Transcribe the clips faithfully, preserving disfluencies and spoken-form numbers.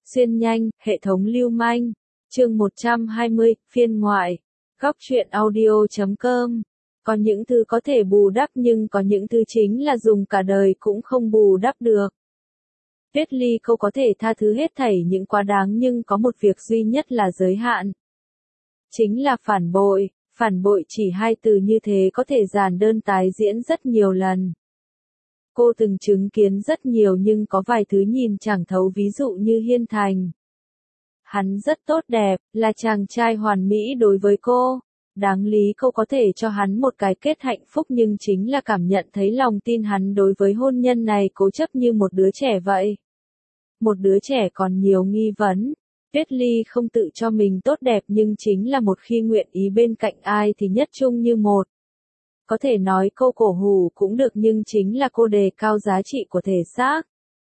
Xuyên nhanh, hệ thống lưu manh. Chương một trăm hai mươi, phiên ngoại. Góc truyện audio chấm com. Có những thứ có thể bù đắp nhưng có những thứ chính là dùng cả đời cũng không bù đắp được. Tuyết Ly Câu có thể tha thứ hết thảy những quá đáng nhưng có một việc duy nhất là giới hạn. Chính là phản bội. Phản bội chỉ hai từ như thế có thể giản đơn tái diễn rất nhiều lần. Cô từng chứng kiến rất nhiều nhưng có vài thứ nhìn chẳng thấu, ví dụ như Hiên Thành. Hắn rất tốt đẹp, là chàng trai hoàn mỹ đối với cô. Đáng lý cô có thể cho hắn một cái kết hạnh phúc nhưng chính là cảm nhận thấy lòng tin hắn đối với hôn nhân này cố chấp như một đứa trẻ vậy. Một đứa trẻ còn nhiều nghi vấn. Tuyết Ly không tự cho mình tốt đẹp nhưng chính là một khi nguyện ý bên cạnh ai thì nhất trung như một. Có thể nói cô cổ hủ cũng được nhưng chính là cô đề cao giá trị của thể xác.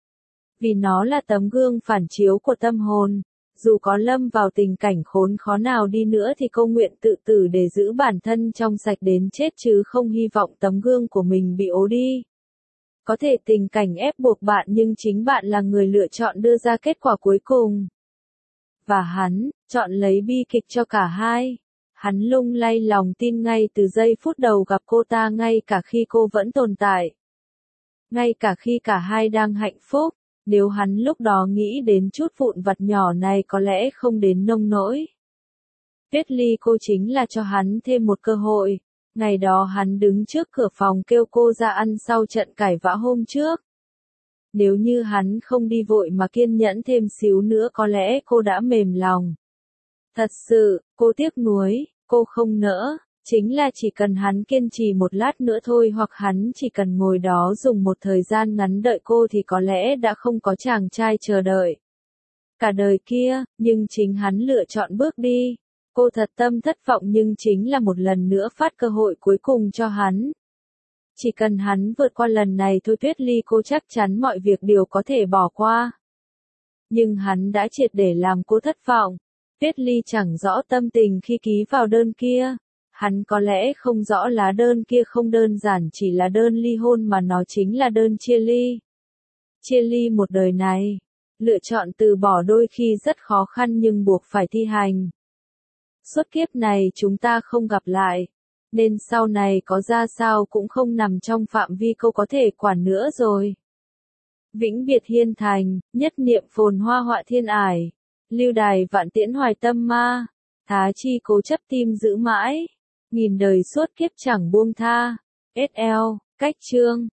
Vì nó là tấm gương phản chiếu của tâm hồn. Dù có lâm vào tình cảnh khốn khó nào đi nữa thì cô nguyện tự tử để giữ bản thân trong sạch đến chết chứ không hy vọng tấm gương của mình bị ố đi. Có thể tình cảnh ép buộc bạn nhưng chính bạn là người lựa chọn đưa ra kết quả cuối cùng. Và hắn, chọn lấy bi kịch cho cả hai. Hắn lung lay lòng tin ngay từ giây phút đầu gặp cô ta, ngay cả khi cô vẫn tồn tại. Ngay cả khi cả hai đang hạnh phúc, nếu hắn lúc đó nghĩ đến chút vụn vặt nhỏ này có lẽ không đến nông nỗi. Tuyết Ly Cô chính là cho hắn thêm một cơ hội. Ngày đó hắn đứng trước cửa phòng kêu cô ra ăn sau trận cãi vã hôm trước. Nếu như hắn không đi vội mà kiên nhẫn thêm xíu nữa có lẽ cô đã mềm lòng. Thật sự, cô tiếc nuối, cô không nỡ, chính là chỉ cần hắn kiên trì một lát nữa thôi hoặc hắn chỉ cần ngồi đó dùng một thời gian ngắn đợi cô thì có lẽ đã không có chàng trai chờ đợi. Cả đời kia, nhưng chính hắn lựa chọn bước đi. Cô thật tâm thất vọng nhưng chính là một lần nữa phát cơ hội cuối cùng cho hắn. Chỉ cần hắn vượt qua lần này thôi Tuyết Ly Cô chắc chắn mọi việc đều có thể bỏ qua. Nhưng hắn đã triệt để làm cô thất vọng. Tuyết Ly chẳng rõ tâm tình khi ký vào đơn kia. Hắn có lẽ không rõ lá đơn kia không đơn giản chỉ là đơn ly hôn mà nó chính là đơn chia ly. Chia ly một đời này. Lựa chọn từ bỏ đôi khi rất khó khăn nhưng buộc phải thi hành. Suốt kiếp này chúng ta không gặp lại. Nên sau này có ra sao cũng không nằm trong phạm vi cô có thể quản nữa rồi. Vĩnh biệt Hiên Thành, nhất niệm phồn hoa họa thiên ải. Lưu đài vạn tiễn hoài tâm ma. Thá chi cố chấp tim giữ mãi. Nghìn đời suốt kiếp chẳng buông tha. ét lờ, cách chương.